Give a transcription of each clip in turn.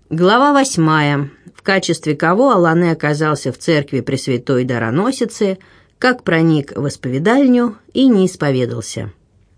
Глава 8, в качестве кого Алане оказался в церкви Пресвятой Дароносицы, как проник в исповедальню и не исповедался.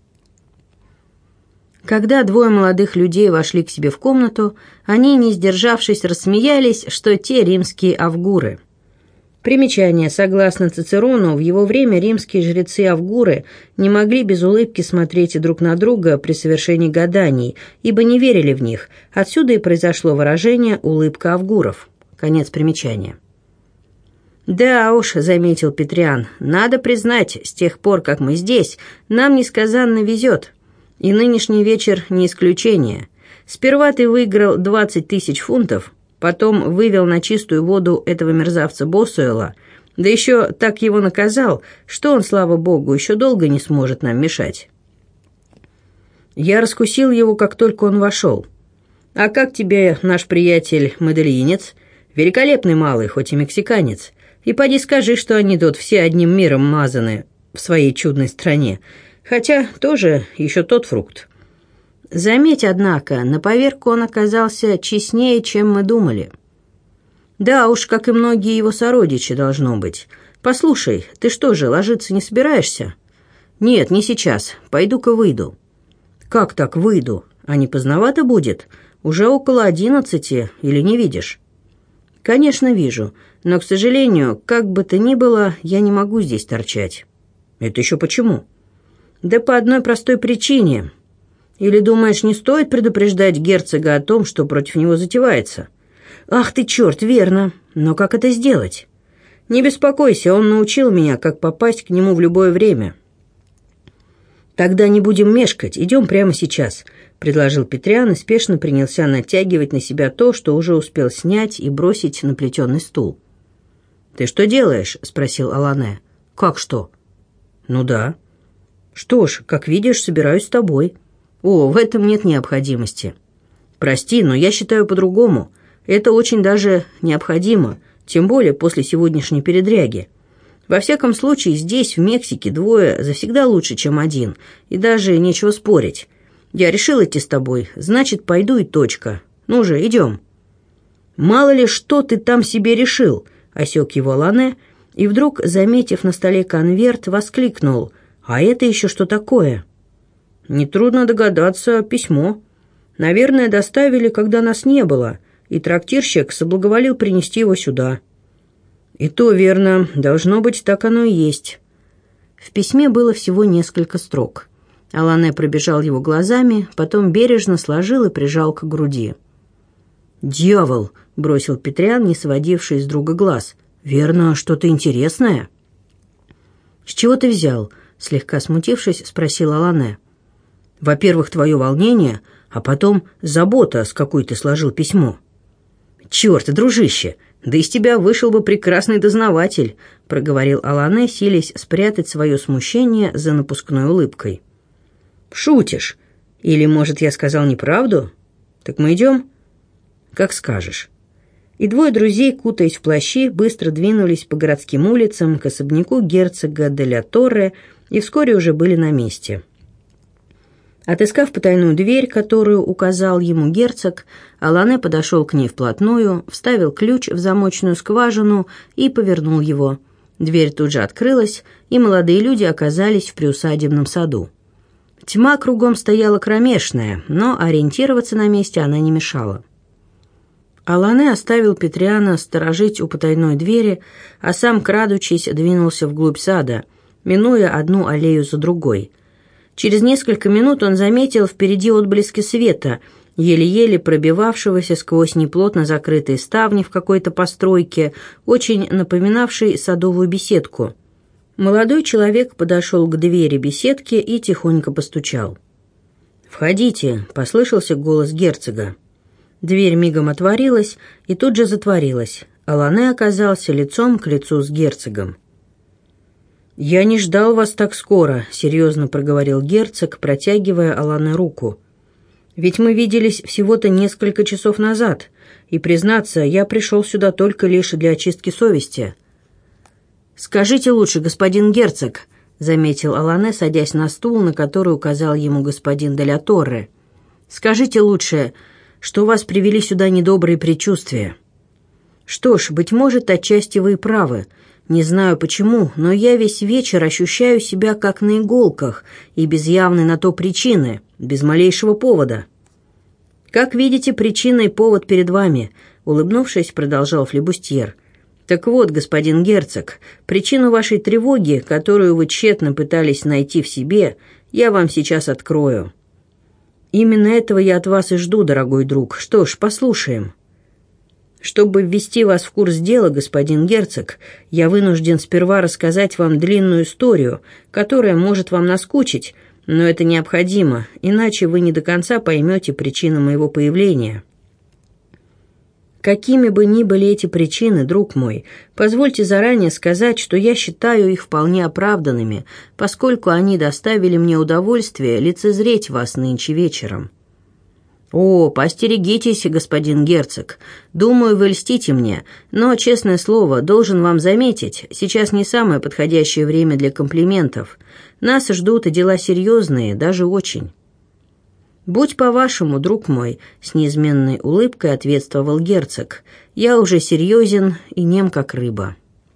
Когда двое молодых людей вошли к себе в комнату, они, не сдержавшись, рассмеялись, что те римские авгуры. Примечание. Согласно Цицерону, в его время римские жрецы-авгуры не могли без улыбки смотреть друг на друга при совершении гаданий, ибо не верили в них. Отсюда и произошло выражение «улыбка авгуров». Конец примечания. «Да уж», — заметил Петриан, — «надо признать, с тех пор, как мы здесь, нам несказанно везет. И нынешний вечер не исключение. Сперва ты выиграл 20 тысяч фунтов, потом вывел на чистую воду этого мерзавца Босуэла, да еще так его наказал, что он, слава богу, еще долго не сможет нам мешать. Я раскусил его, как только он вошел. А как тебе наш приятель Медельинец? Великолепный малый, хоть и мексиканец. И поди скажи, что они тут все одним миром мазаны в своей чудной стране, хотя тоже еще тот фрукт. Заметь, однако, на поверку он оказался честнее, чем мы думали. Да уж, как и многие его сородичи, должно быть. Послушай, ты что же, ложиться не собираешься? Нет, не сейчас. Пойду-ка выйду. Как так выйду? А не поздновато будет? Уже около 11, или не видишь? Конечно, вижу, но, к сожалению, как бы то ни было, я не могу здесь торчать. Это еще почему? Да по одной простой причине. Или, думаешь, не стоит предупреждать герцога о том, что против него затевается? Ах ты черт, верно. Но как это сделать? Не беспокойся, он научил меня, как попасть к нему в любое время. Тогда не будем мешкать, идем прямо сейчас, предложил Петриан и спешно принялся натягивать на себя то, что уже успел снять и бросить на плетеный стул. Ты что делаешь? Спросил Алане. Как что? Ну да. Что ж, как видишь, собираюсь с тобой. О, в этом нет необходимости. Прости, но я считаю по-другому. Это очень даже необходимо, тем более после сегодняшней передряги. Во всяком случае, здесь, в Мексике, двое завсегда лучше, чем один, и даже нечего спорить. Я решил идти с тобой, значит, пойду и точка. Ну же, идем. Мало ли, что ты там себе решил, осек его Алане, и вдруг, заметив на столе конверт, воскликнул: «А это еще что такое?» «Нетрудно догадаться, письмо. Наверное, доставили, когда нас не было, и трактирщик соблаговолил принести его сюда». «И то верно. Должно быть, так оно и есть». В письме было всего несколько строк. Алане пробежал его глазами, потом бережно сложил и прижал к груди. «Дьявол!» — бросил Петриан, не сводивший с друга глаз. «Верно, что-то интересное?» «С чего ты взял?» — слегка смутившись, спросил Алане. «Во-первых, твое волнение, а потом забота, с какой ты сложил письмо». «Черт, дружище, да из тебя вышел бы прекрасный дознаватель», — проговорил Алане, силясь спрятать свое смущение за напускной улыбкой. «Шутишь? Или, может, я сказал неправду? Так мы идем?» «Как скажешь». И двое друзей, кутаясь в плащи, быстро двинулись по городским улицам к особняку герцога де ля Торре и вскоре уже были на месте. Отыскав потайную дверь, которую указал ему герцог, Алане подошел к ней вплотную, вставил ключ в замочную скважину и повернул его. Дверь тут же открылась, и молодые люди оказались в приусадебном саду. Тьма кругом стояла кромешная, но ориентироваться на месте она не мешала. Алане оставил Петриана сторожить у потайной двери, а сам, крадучись, двинулся вглубь сада, минуя одну аллею за другой. Через несколько минут он заметил впереди отблески света, еле-еле пробивавшегося сквозь неплотно закрытые ставни в какой-то постройке, очень напоминавшей садовую беседку. Молодой человек подошел к двери беседки и тихонько постучал. «Входите», — послышался голос герцога. Дверь мигом отворилась и тут же затворилась. Алане оказался лицом к лицу с герцогом. «Я не ждал вас так скоро», — серьезно проговорил герцог, протягивая Алане руку. «Ведь мы виделись всего-то несколько часов назад, и, признаться, я пришел сюда только лишь для очистки совести». «Скажите лучше, господин герцог», — заметил Алане, садясь на стул, на который указал ему господин де ля Торре. «Скажите лучше, что вас привели сюда недобрые предчувствия. Что ж, быть может, отчасти вы и правы. Не знаю почему, но я весь вечер ощущаю себя как на иголках и без явной на то причины, без малейшего повода. Как видите, причина и повод перед вами, улыбнувшись, продолжал флибустьер. Так вот, господин герцог, причину вашей тревоги, которую вы тщетно пытались найти в себе, я вам сейчас открою. Именно этого я от вас и жду, дорогой друг. Что ж, послушаем. Чтобы ввести вас в курс дела, господин герцог, я вынужден сперва рассказать вам длинную историю, которая может вам наскучить, но это необходимо, иначе вы не до конца поймете причину моего появления. Какими бы ни были эти причины, друг мой, позвольте заранее сказать, что я считаю их вполне оправданными, поскольку они доставили мне удовольствие лицезреть вас нынче вечером. «О, поостерегитесь, господин герцог. Думаю, вы льстите мне, но, честное слово, должен вам заметить, сейчас не самое подходящее время для комплиментов. Нас ждут и дела серьезные, даже очень». «Будь по-вашему, друг мой», — с неизменной улыбкой ответствовал герцог, «я уже серьезен и нем, как рыба».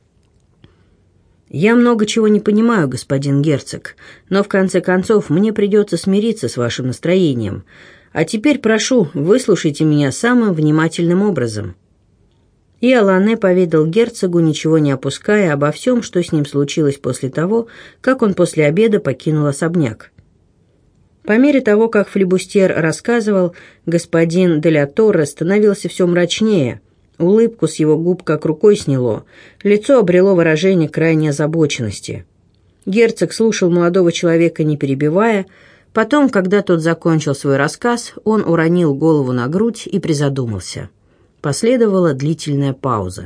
«Я много чего не понимаю, господин герцог, но в конце концов мне придется смириться с вашим настроением. А теперь прошу, выслушайте меня самым внимательным образом». И Алане поведал герцогу, ничего не опуская, обо всем, что с ним случилось после того, как он после обеда покинул особняк. По мере того, как флибустьер рассказывал, господин де ля Торре становился все мрачнее, улыбку с его губ как рукой сняло, лицо обрело выражение крайней озабоченности. Герцог слушал молодого человека, не перебивая. Потом, когда тот закончил свой рассказ, он уронил голову на грудь и призадумался. Последовала длительная пауза.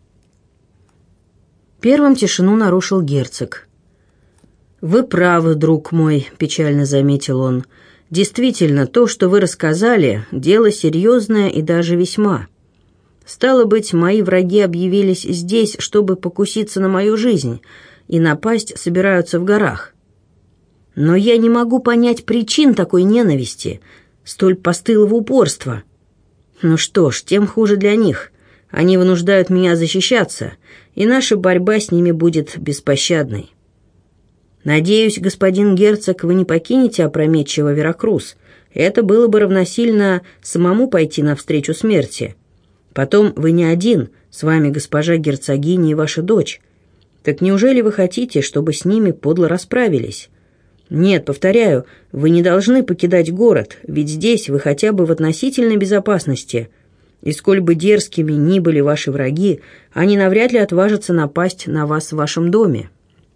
Первым тишину нарушил герцог. «Вы правы, друг мой», — печально заметил он. «Действительно, то, что вы рассказали, дело серьезное и даже весьма. Стало быть, мои враги объявились здесь, чтобы покуситься на мою жизнь, и напасть собираются в горах. Но я не могу понять причин такой ненависти, столь постылого упорства. Ну что ж, тем хуже для них. Они вынуждают меня защищаться, и наша борьба с ними будет беспощадной. Надеюсь, господин герцог, вы не покинете опрометчиво Веракрус. Это было бы равносильно самому пойти навстречу смерти. Потом вы не один, с вами госпожа герцогиня и ваша дочь. Так неужели вы хотите, чтобы с ними подло расправились? Нет, повторяю, вы не должны покидать город, ведь здесь вы хотя бы в относительной безопасности. И сколь бы дерзкими ни были ваши враги, они навряд ли отважатся напасть на вас в вашем доме.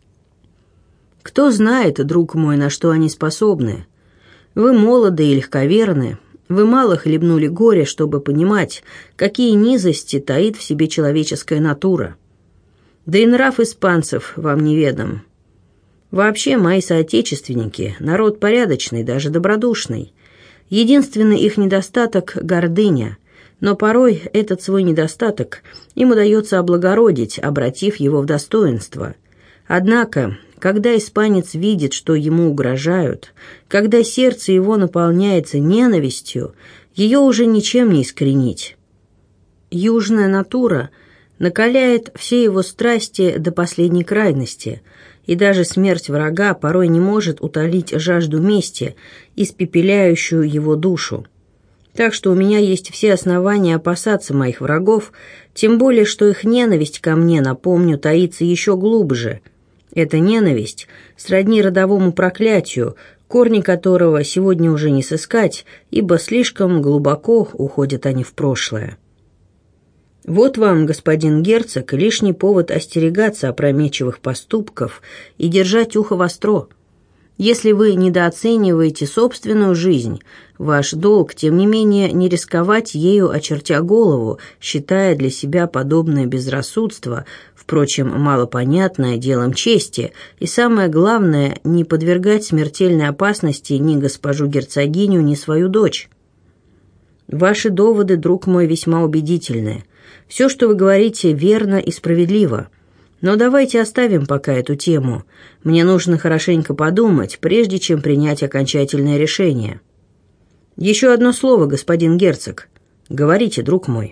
Кто знает, друг мой, на что они способны. Вы молоды и легковерны, вы мало хлебнули горя, чтобы понимать, какие низости таит в себе человеческая натура. Да и нрав испанцев вам неведом. Вообще, мои соотечественники – народ порядочный, даже добродушный. Единственный их недостаток – гордыня, но порой этот свой недостаток им удается облагородить, обратив его в достоинство. Однако, когда испанец видит, что ему угрожают, когда сердце его наполняется ненавистью, ее уже ничем не искоренить. Южная натура накаляет все его страсти до последней крайности, и даже смерть врага порой не может утолить жажду мести, испепеляющую его душу. Так что у меня есть все основания опасаться моих врагов, тем более, что их ненависть ко мне, напомню, таится еще глубже. Эта ненависть сродни родовому проклятию, корни которого сегодня уже не сыскать, ибо слишком глубоко уходят они в прошлое. Вот вам, господин герцог, лишний повод остерегаться опрометчивых поступков и держать ухо востро. Если вы недооцениваете собственную жизнь, ваш долг, тем не менее, не рисковать ею, очертя голову, считая для себя подобное безрассудство, впрочем, малопонятное, делом чести, и самое главное, не подвергать смертельной опасности ни госпожу герцогиню, ни свою дочь. Ваши доводы, друг мой, весьма убедительны. Все, что вы говорите, верно и справедливо. Но давайте оставим пока эту тему. Мне нужно хорошенько подумать, прежде чем принять окончательное решение. «Еще одно слово, господин герцог. Говорите, друг мой».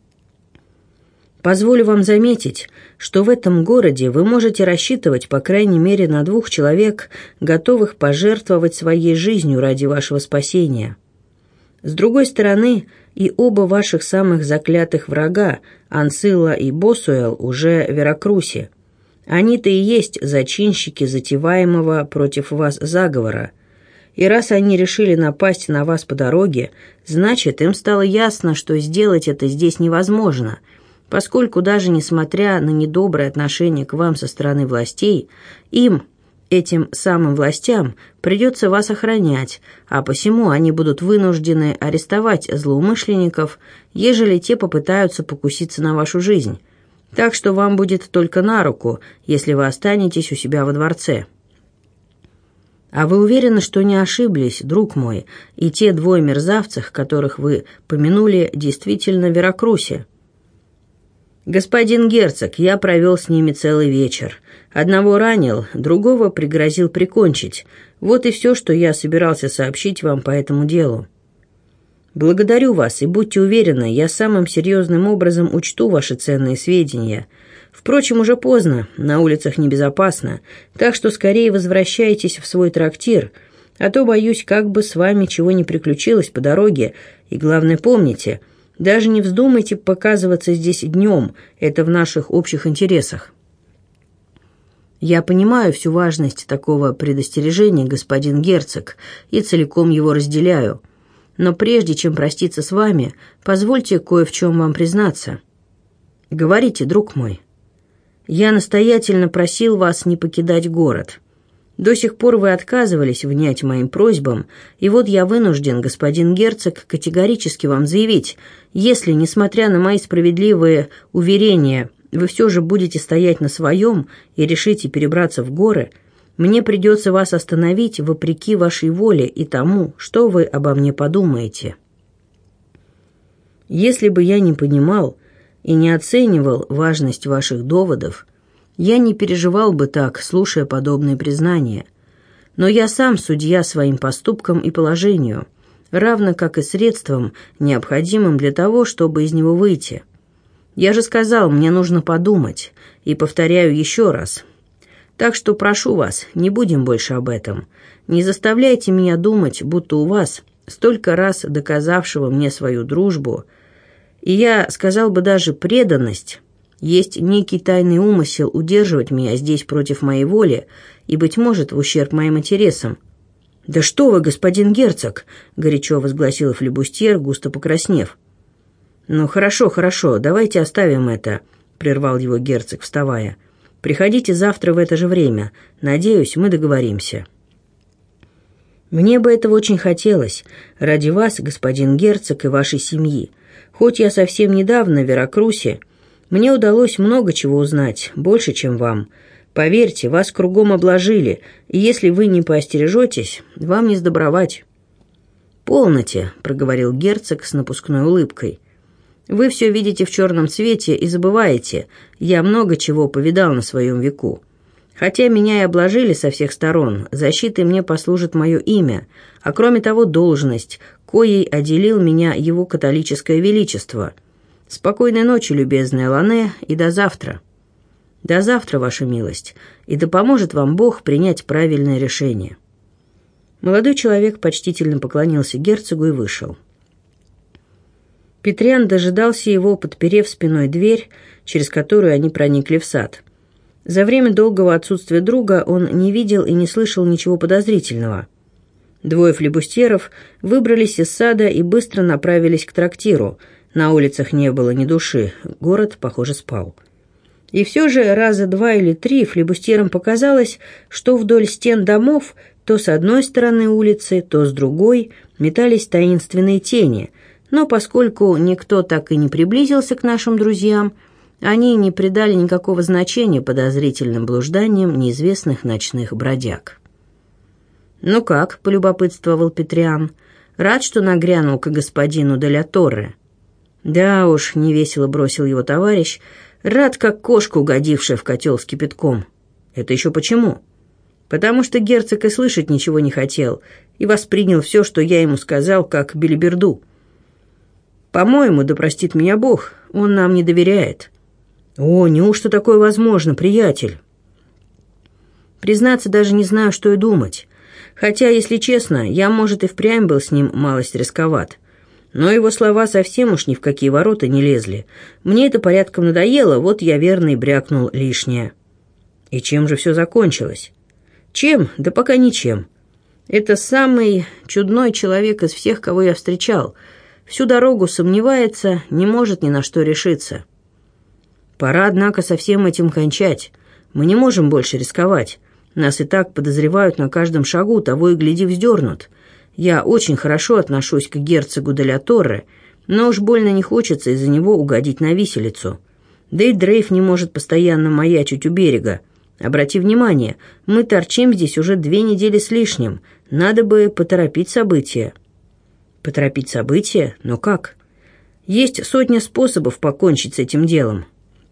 «Позволю вам заметить, что в этом городе вы можете рассчитывать по крайней мере на 2 человек, готовых пожертвовать своей жизнью ради вашего спасения. С другой стороны, и оба ваших самых заклятых врага, Ансилла и Босуэл, уже в Веракрусе. Они-то и есть зачинщики затеваемого против вас заговора. И раз они решили напасть на вас по дороге, значит, им стало ясно, что сделать это здесь невозможно, поскольку даже несмотря на недоброе отношение к вам со стороны властей, им, этим самым властям, придется вас охранять, а посему они будут вынуждены арестовать злоумышленников, ежели те попытаются покуситься на вашу жизнь. Так что вам будет только на руку, если вы останетесь у себя во дворце». «А вы уверены, что не ошиблись, друг мой, и те 2 мерзавцев, которых вы помянули, действительно в Веракрусе?» «Господин герцог, я провел с ними целый вечер. Одного ранил, другого пригрозил прикончить. Вот и все, что я собирался сообщить вам по этому делу». «Благодарю вас, и будьте уверены, я самым серьезным образом учту ваши ценные сведения. Впрочем, уже поздно, на улицах небезопасно, так что скорее возвращайтесь в свой трактир, а то, боюсь, как бы с вами чего не приключилось по дороге, и, главное, помните, даже не вздумайте показываться здесь днем, это в наших общих интересах». «Я понимаю всю важность такого предостережения, господин герцог, и целиком его разделяю. Но прежде чем проститься с вами, позвольте кое в чем вам признаться». «Говорите, друг мой». «Я настоятельно просил вас не покидать город. До сих пор вы отказывались внять моим просьбам, и вот я вынужден, господин герцог, категорически вам заявить, если, несмотря на мои справедливые уверения, вы все же будете стоять на своем и решите перебраться в горы, мне придется вас остановить вопреки вашей воле и тому, что вы обо мне подумаете. Если бы я не понимал и не оценивал важность ваших доводов, я не переживал бы так, слушая подобные признания. Но я сам судья своим поступкам и положению, равно как и средствам, необходимым для того, чтобы из него выйти. Я же сказал, мне нужно подумать, и повторяю еще раз. Так что прошу вас, не будем больше об этом. Не заставляйте меня думать, будто у вас, столько раз доказавшего мне свою дружбу, и я сказал бы даже преданность, есть некий тайный умысел удерживать меня здесь против моей воли и, быть может, в ущерб моим интересам». «Да что вы, господин герцог!» — горячо возгласил флибустьер, густо покраснев. «Ну, хорошо, давайте оставим это», — прервал его герцог, вставая. «Приходите завтра в это же время. Надеюсь, мы договоримся». «Мне бы этого очень хотелось. Ради вас, господин герцог, и вашей семьи. Хоть я совсем недавно в Веракрусе, мне удалось много чего узнать, больше, чем вам. Поверьте, вас кругом обложили, и если вы не поостережетесь, вам не сдобровать». «Полноте», — проговорил герцог с напускной улыбкой. «Вы все видите в черном цвете и забываете. Я много чего повидал на своем веку. Хотя меня и обложили со всех сторон, защитой мне послужит мое имя, а кроме того должность, коей отделил меня его католическое величество. Спокойной ночи, любезная Лане, и до завтра». «До завтра, ваша милость, и да поможет вам Бог принять правильное решение». Молодой человек почтительно поклонился герцогу и вышел. Петриан дожидался его, подперев спиной дверь, через которую они проникли в сад. За время долгого отсутствия друга он не видел и не слышал ничего подозрительного. 2 флибустьеров выбрались из сада и быстро направились к трактиру. На улицах не было ни души, город, похоже, спал. И все же раза 2 или 3 флибустьерам показалось, что вдоль стен домов то с одной стороны улицы, то с другой метались таинственные тени, но поскольку никто так и не приблизился к нашим друзьям, они не придали никакого значения подозрительным блужданиям неизвестных ночных бродяг. «Ну как?» — полюбопытствовал Петриан. «Рад, что нагрянул к господину де ля Торре». «Да уж», — невесело бросил его товарищ, — «рад, как кошка, угодившая в котел с кипятком». «Это еще почему?» потому что герцог и слышать ничего не хотел и воспринял все, что я ему сказал, как белиберду. По-моему, да простит меня Бог, он нам не доверяет». «О, неужто такое возможно, приятель?» «Признаться, даже не знаю, что и думать. Хотя, если честно, я, может, и впрямь был с ним малость рисковат. Но его слова совсем уж ни в какие ворота не лезли. Мне это порядком надоело, вот я верно и брякнул лишнее». «И чем же все закончилось?» «Чем? Да пока ничем. Это самый чудной человек из всех, кого я встречал. Всю дорогу сомневается, не может ни на что решиться. Пора, однако, со всем этим кончать. Мы не можем больше рисковать. Нас и так подозревают на каждом шагу, того и гляди вздернут. Я очень хорошо отношусь к герцогу де ля Торре, но уж больно не хочется из-за него угодить на виселицу. Да и Дрейф не может постоянно маячить у берега. Обрати внимание, мы торчим здесь уже 2 недели с лишним. Надо бы поторопить события». «Поторопить события? Но как?» «Есть сотня способов покончить с этим делом.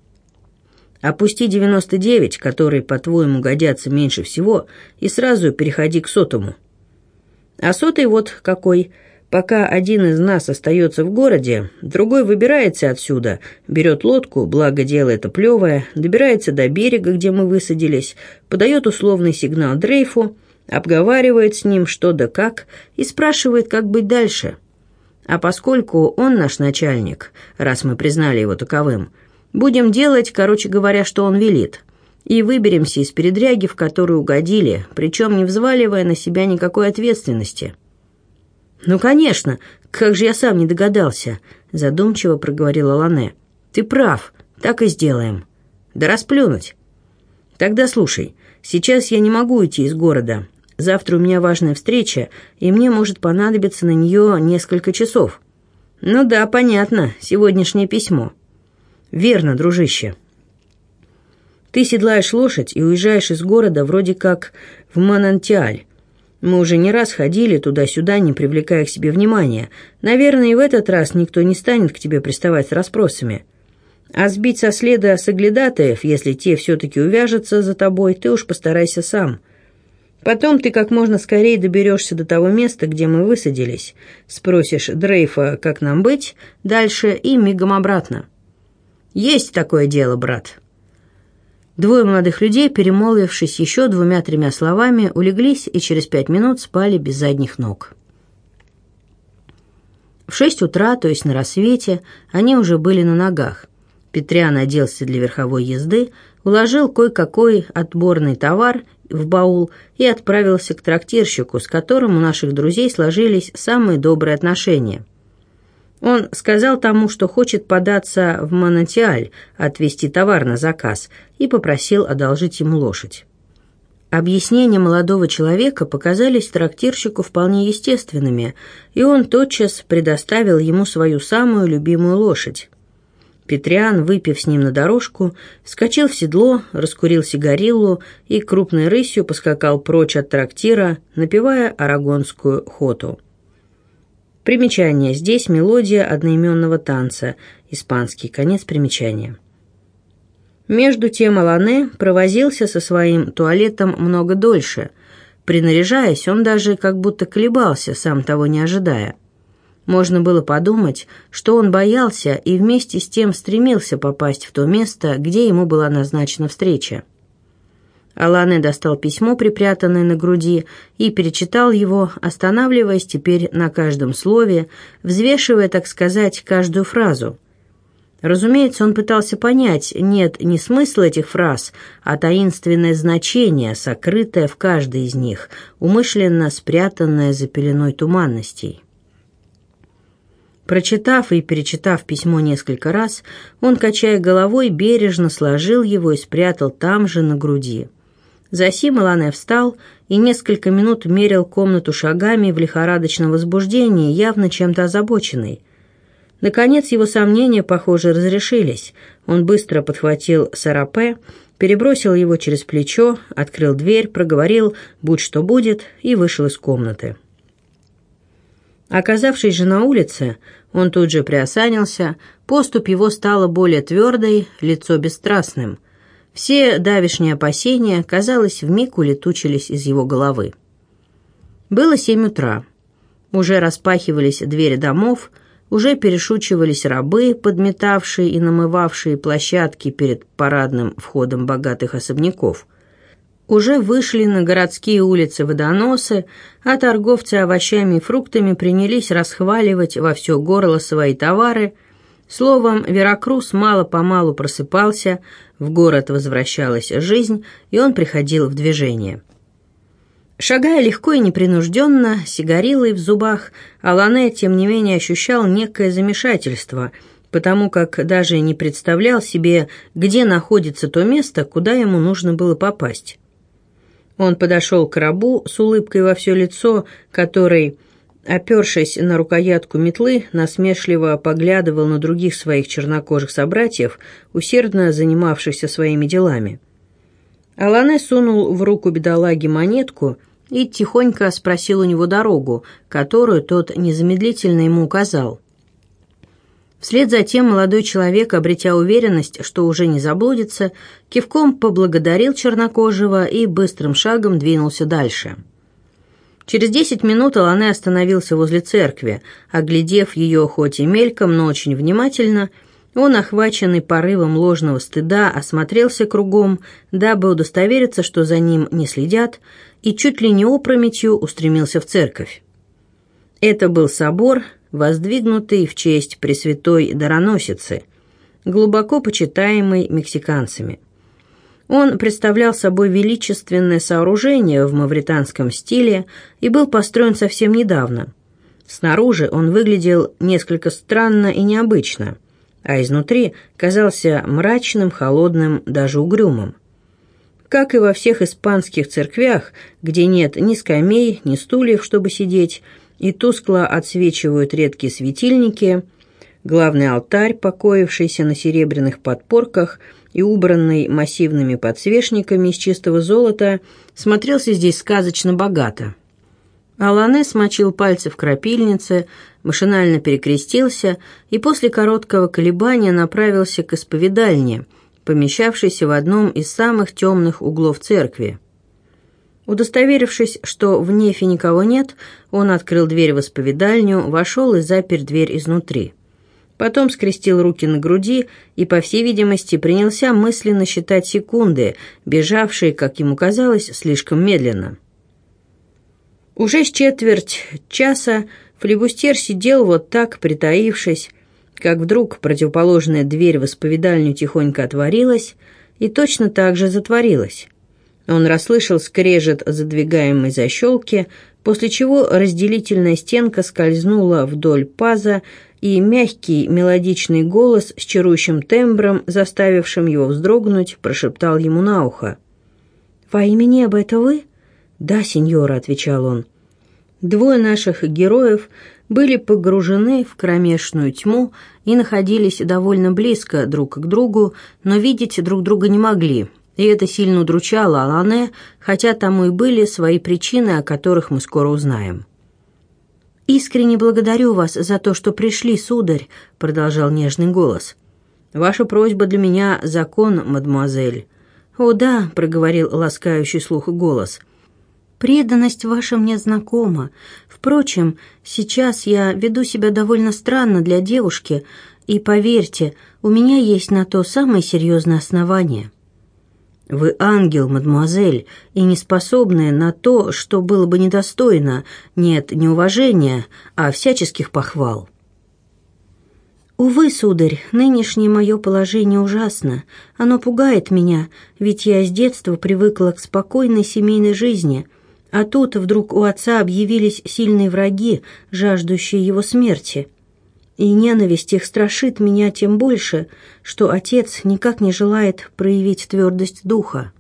Опусти 99, которые, по-твоему, годятся меньше всего, и сразу переходи к 100-му. А 100-й вот какой. Пока один из нас остается в городе, другой выбирается отсюда, берет лодку, благо дело это плевое, добирается до берега, где мы высадились, подает условный сигнал Дрейфу, обговаривает с ним что да как и спрашивает, как быть дальше. А поскольку он наш начальник, раз мы признали его таковым, будем делать, короче говоря, что он велит, и выберемся из передряги, в которую угодили, причем не взваливая на себя никакой ответственности». «Ну, конечно, как же я сам не догадался», — задумчиво проговорила Лане. «Ты прав, так и сделаем». «Да расплюнуть». «Тогда слушай, сейчас я не могу уйти из города. Завтра у меня важная встреча, и мне может понадобиться на нее несколько часов». «Ну да, понятно, сегодняшнее письмо». «Верно, дружище. Ты седлаешь лошадь и уезжаешь из города вроде как в Монантиаль. Мы уже не раз ходили туда-сюда, не привлекая к себе внимания. Наверное, и в этот раз никто не станет к тебе приставать с расспросами. А сбить со следа соглядатаев, если те все-таки увяжутся за тобой, ты уж постарайся сам. Потом ты как можно скорее доберешься до того места, где мы высадились, спросишь Дрейфа, как нам быть, дальше и мигом обратно». «Есть такое дело, брат». 2 молодых людей, перемолвившись еще 2-3 словами, улеглись и через 5 минут спали без задних ног. В 6 утра, то есть на рассвете, они уже были на ногах. Петрян оделся для верховой езды, уложил кое-какой отборный товар в баул и отправился к трактирщику, с которым у наших друзей сложились самые добрые отношения. Он сказал тому, что хочет податься в Монантиаль, отвезти товар на заказ, и попросил одолжить ему лошадь. Объяснения молодого человека показались трактирщику вполне естественными, и он тотчас предоставил ему свою самую любимую лошадь. Петрян, выпив с ним на дорожку, вскочил в седло, раскурил сигариллу и крупной рысью поскакал прочь от трактира, напевая арагонскую хоту. Примечание. Здесь мелодия одноименного танца. Испанский. Конец примечания. Между тем Алане провозился со своим туалетом много дольше. Принаряжаясь, он даже как будто колебался, сам того не ожидая. Можно было подумать, что он боялся и вместе с тем стремился попасть в то место, где ему была назначена встреча. Алане достал письмо, припрятанное на груди, и перечитал его, останавливаясь теперь на каждом слове, взвешивая, так сказать, каждую фразу. Разумеется, он пытался понять, нет не смысла этих фраз, а таинственное значение, сокрытое в каждой из них, умышленно спрятанное за пеленой туманностей. Прочитав и перечитав письмо несколько раз, он, качая головой, бережно сложил его и спрятал там же на груди. Засим Алане встал и несколько минут мерил комнату шагами в лихорадочном возбуждении, явно чем-то озабоченный. Наконец его сомнения, похоже, разрешились. Он быстро подхватил сарапе, перебросил его через плечо, открыл дверь, проговорил «будь что будет» и вышел из комнаты. Оказавшись же на улице, он тут же приосанился, поступь его стала более твердой, лицо бесстрастным. Все давешние опасения, казалось, вмиг улетучились из его головы. Было 7 утра. Уже распахивались двери домов, уже перешучивались рабы, подметавшие и намывавшие площадки перед парадным входом богатых особняков. Уже вышли на городские улицы водоносы, а торговцы овощами и фруктами принялись расхваливать во все горло свои товары. Словом, Веракрус мало-помалу просыпался, в город возвращалась жизнь, и он приходил в движение. Шагая легко и непринужденно, сигарилой в зубах, Алане, тем не менее, ощущал некое замешательство, потому как даже не представлял себе, где находится то место, куда ему нужно было попасть. Он подошел к рабу с улыбкой во все лицо, который, опершись на рукоятку метлы, насмешливо поглядывал на других своих чернокожих собратьев, усердно занимавшихся своими делами. Алане сунул в руку бедолаге монетку и тихонько спросил у него дорогу, которую тот незамедлительно ему указал. Вслед за тем молодой человек, обретя уверенность, что уже не заблудится, кивком поблагодарил чернокожего и быстрым шагом двинулся дальше. Через 10 минут Алане остановился возле церкви. Оглядев ее хоть и мельком, но очень внимательно, он, охваченный порывом ложного стыда, осмотрелся кругом, дабы удостовериться, что за ним не следят, и чуть ли не опрометью устремился в церковь. Это был собор, воздвигнутый в честь Пресвятой Дароносицы, глубоко почитаемый мексиканцами. Он представлял собой величественное сооружение в мавританском стиле и был построен совсем недавно. Снаружи он выглядел несколько странно и необычно, а изнутри казался мрачным, холодным, даже угрюмым. Как и во всех испанских церквях, где нет ни скамей, ни стульев, чтобы сидеть, и тускло отсвечивают редкие светильники, главный алтарь, покоившийся на серебряных подпорках и убранный массивными подсвечниками из чистого золота, смотрелся здесь сказочно богато. Алане смочил пальцы в крапильнице, машинально перекрестился и после короткого колебания направился к исповедальне, помещавшейся в одном из самых темных углов церкви. Удостоверившись, что в нефе никого нет, он открыл дверь в исповедальню, вошел и запер дверь изнутри. Потом скрестил руки на груди и, по всей видимости, принялся мысленно считать секунды, бежавшие, как ему казалось, слишком медленно. Уже с четверть часа флибустьер сидел вот так, притаившись, как вдруг противоположная дверь в исповедальню тихонько отворилась и точно так же затворилась. Он расслышал скрежет задвигаемой защелки, после чего разделительная стенка скользнула вдоль паза, и мягкий мелодичный голос с чарующим тембром, заставившим его вздрогнуть, прошептал ему на ухо. «Во имя неба, это вы?» «Да, сеньора», — отвечал он. Двое наших героев были погружены в кромешную тьму и находились довольно близко друг к другу, но видеть друг друга не могли, и это сильно удручало Алане, хотя тому и были свои причины, о которых мы скоро узнаем. «Искренне благодарю вас за то, что пришли, сударь», — продолжал нежный голос. «Ваша просьба для меня — закон, мадемуазель». «О да», — проговорил ласкающий слух голос, — «преданность ваша мне знакома. Впрочем, сейчас я веду себя довольно странно для девушки, и, поверьте, у меня есть на то самое серьезное основание». «Вы ангел, мадемуазель, и не способны на то, что было бы недостойно, нет, не уважения, а всяческих похвал». «Увы, сударь, нынешнее мое положение ужасно. Оно пугает меня, ведь я с детства привыкла к спокойной семейной жизни, а тут вдруг у отца объявились сильные враги, жаждущие его смерти. И ненависть их страшит меня тем больше, что отец никак не желает проявить твердость духа».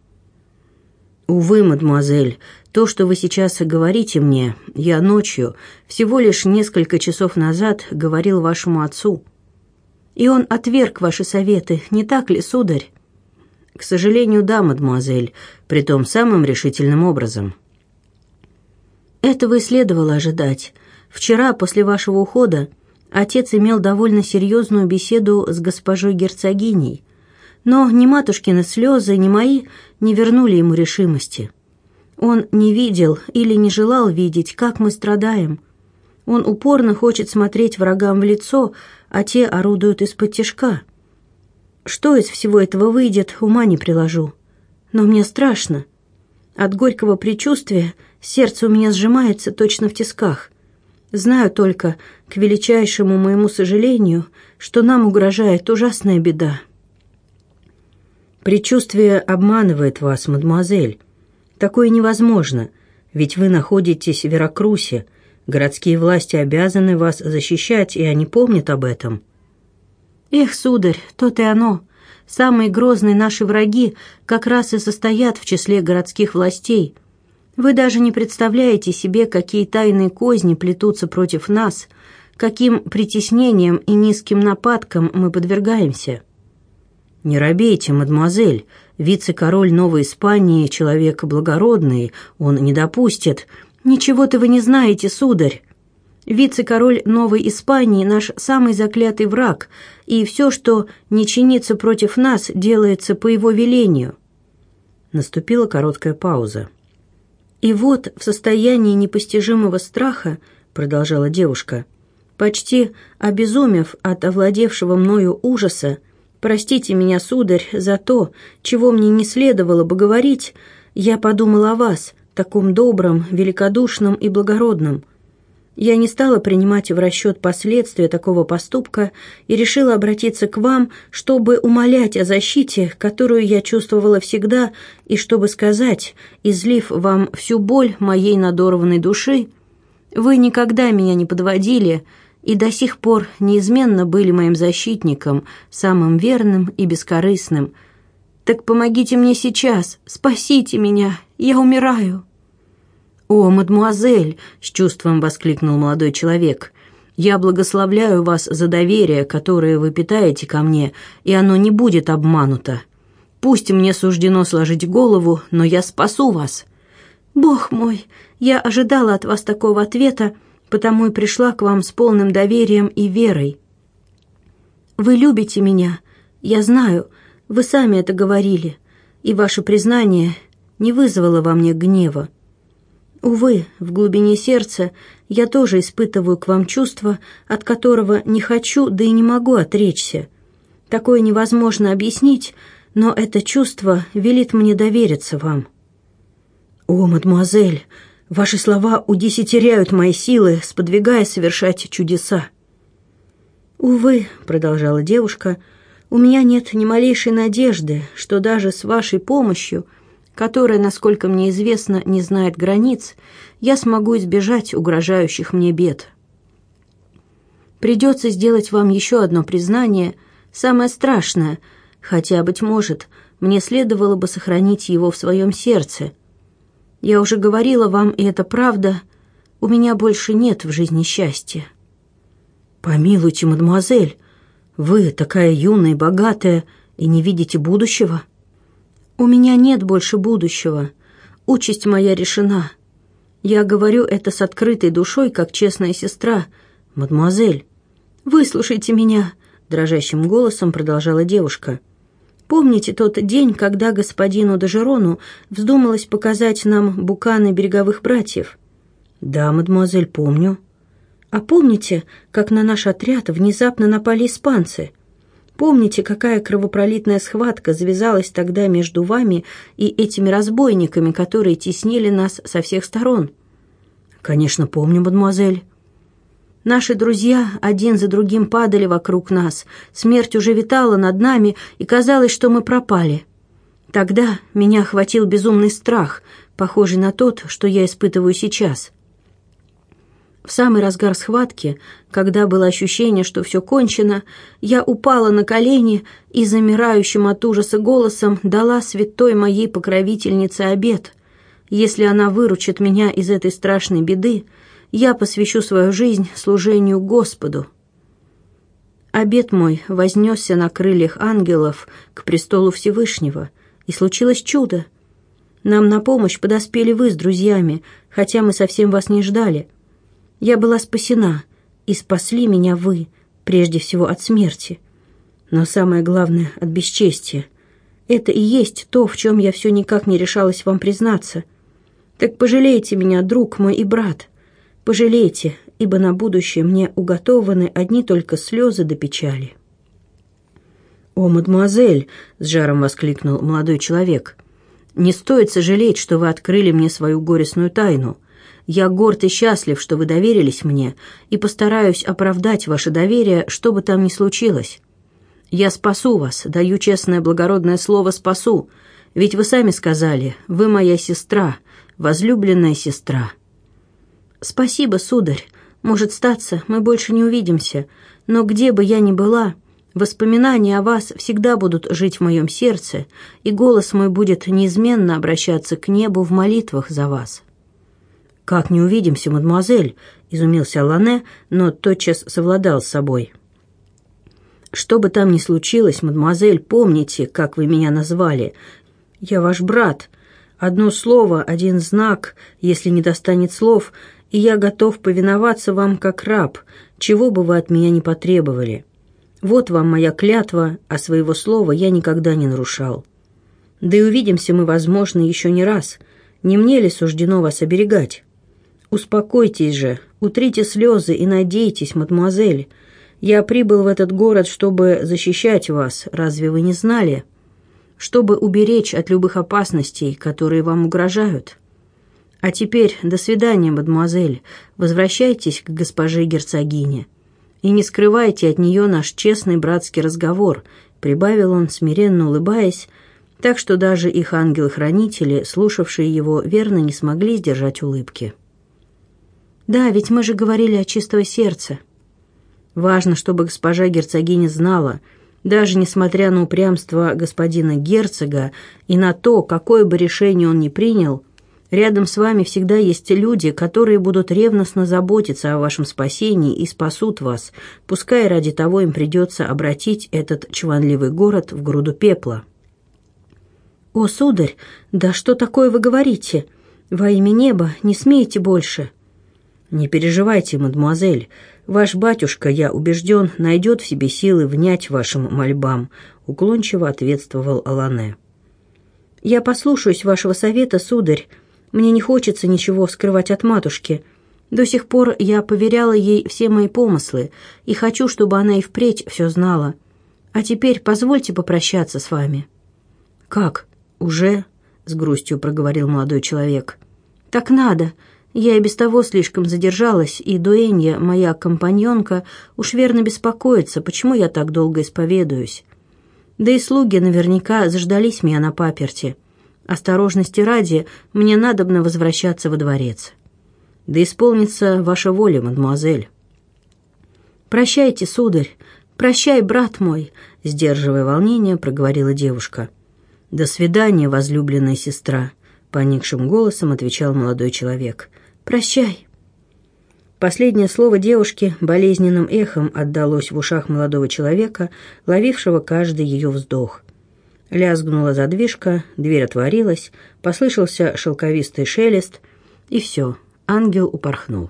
«Увы, мадемуазель, то, что вы сейчас говорите мне, я ночью, всего лишь несколько часов назад, говорил вашему отцу». «И он отверг ваши советы, не так ли, сударь?» «К сожалению, да, мадемуазель, притом самым решительным образом». «Этого и следовало ожидать. Вчера, после вашего ухода, отец имел довольно серьезную беседу с госпожой герцогиней. Но ни матушкины слезы, ни мои не вернули ему решимости. Он не видел или не желал видеть, как мы страдаем. Он упорно хочет смотреть врагам в лицо, а те орудуют исподтишка. Что из всего этого выйдет, ума не приложу. Но мне страшно. От горького предчувствия сердце у меня сжимается точно в тисках. Знаю только, к величайшему моему сожалению, что нам угрожает ужасная беда. Предчувствие обманывает вас, мадемуазель. Такое невозможно, ведь вы находитесь в Веракрусе. Городские власти обязаны вас защищать, и они помнят об этом. Эх, сударь, то-то и оно. Самые грозные наши враги как раз и состоят в числе городских властей. Вы даже не представляете себе, какие тайные козни плетутся против нас, каким притеснениям и низким нападкам мы подвергаемся. Не робейте, мадемуазель. Вице-король Новой Испании, человек благородный, он не допустит. Ничего-то вы не знаете, сударь. Вице-король Новой Испании – наш самый заклятый враг, и все, что не чинится против нас, делается по его велению. Наступила короткая пауза. «И вот в состоянии непостижимого страха, — продолжала девушка, — почти обезумев от овладевшего мною ужаса, простите меня, сударь, за то, чего мне не следовало бы говорить, я подумала о вас, таком добром, великодушном и благородном. Я не стала принимать в расчет последствия такого поступка и решила обратиться к вам, чтобы умолять о защите, которую я чувствовала всегда, и чтобы сказать, излив вам всю боль моей надорванной души, вы никогда меня не подводили и до сих пор неизменно были моим защитником, самым верным и бескорыстным. Так помогите мне сейчас, спасите меня, я умираю». «О, мадемуазель!» — с чувством воскликнул молодой человек. «Я благословляю вас за доверие, которое вы питаете ко мне, и оно не будет обмануто. Пусть мне суждено сложить голову, но я спасу вас». «Бог мой, я ожидала от вас такого ответа, потому и пришла к вам с полным доверием и верой. Вы любите меня, я знаю, вы сами это говорили, и ваше признание не вызвало во мне гнева. Увы, в глубине сердца я тоже испытываю к вам чувство, от которого не хочу, да и не могу отречься. Такое невозможно объяснить, но это чувство велит мне довериться вам». «О, мадемуазель, ваши слова удесятеряют мои силы, сподвигая совершать чудеса». «Увы», — продолжала девушка, — «у меня нет ни малейшей надежды, что даже с вашей помощью, которая, насколько мне известно, не знает границ, я смогу избежать угрожающих мне бед. Придется сделать вам еще одно признание, самое страшное, хотя, быть может, мне следовало бы сохранить его в своем сердце. Я уже говорила вам, и это правда, у меня больше нет в жизни счастья». «Помилуйте, мадемуазель, вы такая юная и богатая, и не видите будущего?» «У меня нет больше будущего. Участь моя решена. Я говорю это с открытой душой, как честная сестра. Мадемуазель, выслушайте меня», — дрожащим голосом продолжала девушка. «Помните тот день, когда господину Д'Ажерону вздумалось показать нам буканы береговых братьев?» «Да, мадемуазель, помню». «А помните, как на наш отряд внезапно напали испанцы? Помните, какая кровопролитная схватка завязалась тогда между вами и этими разбойниками, которые теснили нас со всех сторон?» «Конечно, помню, мадемуазель». «Наши друзья один за другим падали вокруг нас, смерть уже витала над нами, и казалось, что мы пропали. Тогда меня охватил безумный страх, похожий на тот, что я испытываю сейчас. В самый разгар схватки, когда было ощущение, что все кончено, я упала на колени и замирающим от ужаса голосом дала святой моей покровительнице обет. Если она выручит меня из этой страшной беды, я посвящу свою жизнь служению Господу. Обет мой вознесся на крыльях ангелов к престолу Всевышнего, и случилось чудо. Нам на помощь подоспели вы с друзьями, хотя мы совсем вас не ждали. Я была спасена, и спасли меня вы, прежде всего от смерти. Но самое главное — от бесчестия. Это и есть то, в чем я все никак не решалась вам признаться. Так пожалейте меня, друг мой и брат. Пожалейте, ибо на будущее мне уготованы одни только слезы до печали». «О, мадемуазель!» — с жаром воскликнул молодой человек. «Не стоит сожалеть, что вы открыли мне свою горестную тайну. Я горд и счастлив, что вы доверились мне, и постараюсь оправдать ваше доверие, что бы там ни случилось. Я спасу вас, даю честное благородное слово «спасу», ведь вы сами сказали, вы моя сестра, возлюбленная сестра». «Спасибо, сударь. Может статься, мы больше не увидимся, но где бы я ни была, воспоминания о вас всегда будут жить в моем сердце, и голос мой будет неизменно обращаться к небу в молитвах за вас». «Как не увидимся, мадемуазель?» — изумился Алане, но тотчас совладал с собой. «Что бы там ни случилось, мадемуазель, помните, как вы меня назвали. Я ваш брат. Одно слово, один знак, если не достанет слов, и я готов повиноваться вам как раб, чего бы вы от меня ни потребовали. Вот вам моя клятва, а своего слова я никогда не нарушал. Да и увидимся мы, возможно, еще не раз. Не мне ли суждено вас оберегать? Успокойтесь же, утрите слезы и надейтесь, мадемуазель. Я прибыл в этот город, чтобы защищать вас, разве вы не знали? Чтобы уберечь от любых опасностей, которые вам угрожают. А теперь до свидания, мадемуазель. Возвращайтесь к госпоже герцогине. И не скрывайте от нее наш честный братский разговор», прибавил он, смиренно улыбаясь, так что даже их ангелы-хранители, слушавшие его, верно не смогли сдержать улыбки. «Да, ведь мы же говорили о чистого сердца. Важно, чтобы госпожа герцогиня знала, даже несмотря на упрямство господина герцога и на то, какое бы решение он ни принял, рядом с вами всегда есть люди, которые будут ревностно заботиться о вашем спасении и спасут вас, пускай ради того им придется обратить этот чванливый город в груду пепла». «О, сударь, да что такое вы говорите? Во имя неба не смейте больше». «Не переживайте, мадемуазель. Ваш батюшка, я убежден, найдет в себе силы внять вашим мольбам», уклончиво ответствовал Алане. «Я послушаюсь вашего совета, сударь. Мне не хочется ничего скрывать от матушки. До сих пор я поверяла ей все мои помыслы и хочу, чтобы она и впредь все знала. А теперь позвольте попрощаться с вами». «Как? Уже?» — с грустью проговорил молодой человек. «Так надо. Я и без того слишком задержалась, и дуэнья, моя компаньонка, уж верно беспокоится, почему я так долго исповедуюсь. Да и слуги наверняка заждались меня на паперти. Осторожности ради, мне надобно возвращаться во дворец. Да исполнится ваша воля, мадемуазель». «Прощайте, сударь, прощай, брат мой», — сдерживая волнение, проговорила девушка. «До свидания, возлюбленная сестра», — поникшим голосом отвечал молодой человек. «Прощай». Последнее слово девушки болезненным эхом отдалось в ушах молодого человека, ловившего каждый ее вздох. Лязгнула задвижка, дверь отворилась, послышался шелковистый шелест, и все, ангел упорхнул.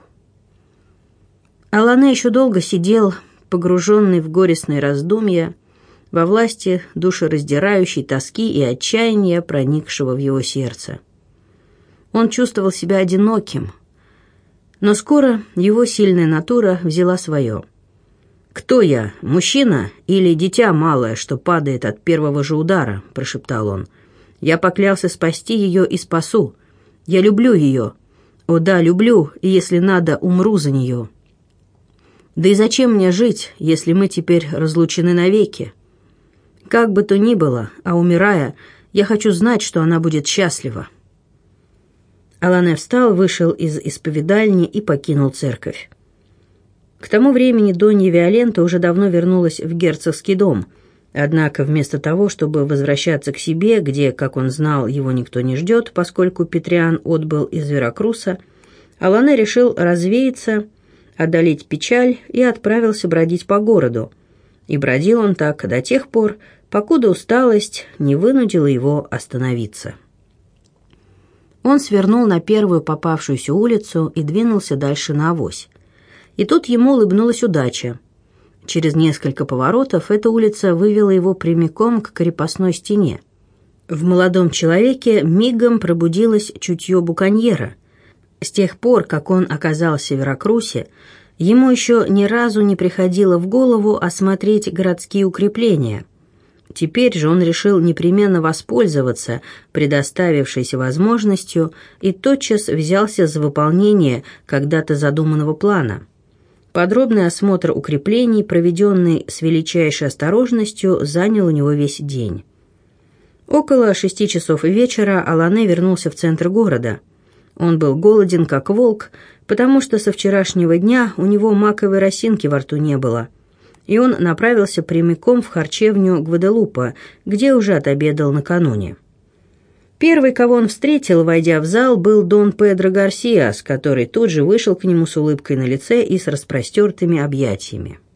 Алане еще долго сидел, погруженный в горестные раздумья, во власти душераздирающей тоски и отчаяния, проникшего в его сердце. Он чувствовал себя одиноким, но скоро его сильная натура взяла свое. «Кто я, мужчина или дитя малое, что падает от первого же удара?» – прошептал он. «Я поклялся спасти ее и спасу. Я люблю ее. О да, люблю, и если надо, умру за нее. Да и зачем мне жить, если мы теперь разлучены навеки? Как бы то ни было, а умирая, я хочу знать, что она будет счастлива». Алане встал, вышел из исповедальни и покинул церковь. К тому времени Донья Виолента уже давно вернулась в герцогский дом, однако вместо того, чтобы возвращаться к себе, где, как он знал, его никто не ждет, поскольку Петриан отбыл из Веракруса, Алане решил развеяться, одолеть печаль и отправился бродить по городу. И бродил он так до тех пор, покуда усталость не вынудила его остановиться. Он свернул на первую попавшуюся улицу и двинулся дальше на авось. И тут ему улыбнулась удача. Через несколько поворотов эта улица вывела его прямиком к крепостной стене. В молодом человеке мигом пробудилось чутье буконьера. С тех пор, как он оказался в Веракрусе, ему еще ни разу не приходило в голову осмотреть городские укрепления. Теперь же он решил непременно воспользоваться предоставившейся возможностью и тотчас взялся за выполнение когда-то задуманного плана. Подробный осмотр укреплений, проведенный с величайшей осторожностью, занял у него весь день. Около 6 часов вечера Алане вернулся в центр города. Он был голоден, как волк, потому что со вчерашнего дня у него маковой росинки во рту не было, и он направился прямиком в харчевню Гваделупа, где уже отобедал накануне. Первый, кого он встретил, войдя в зал, был Дон Педро Гарсиас, который тут же вышел к нему с улыбкой на лице и с распростертыми объятиями.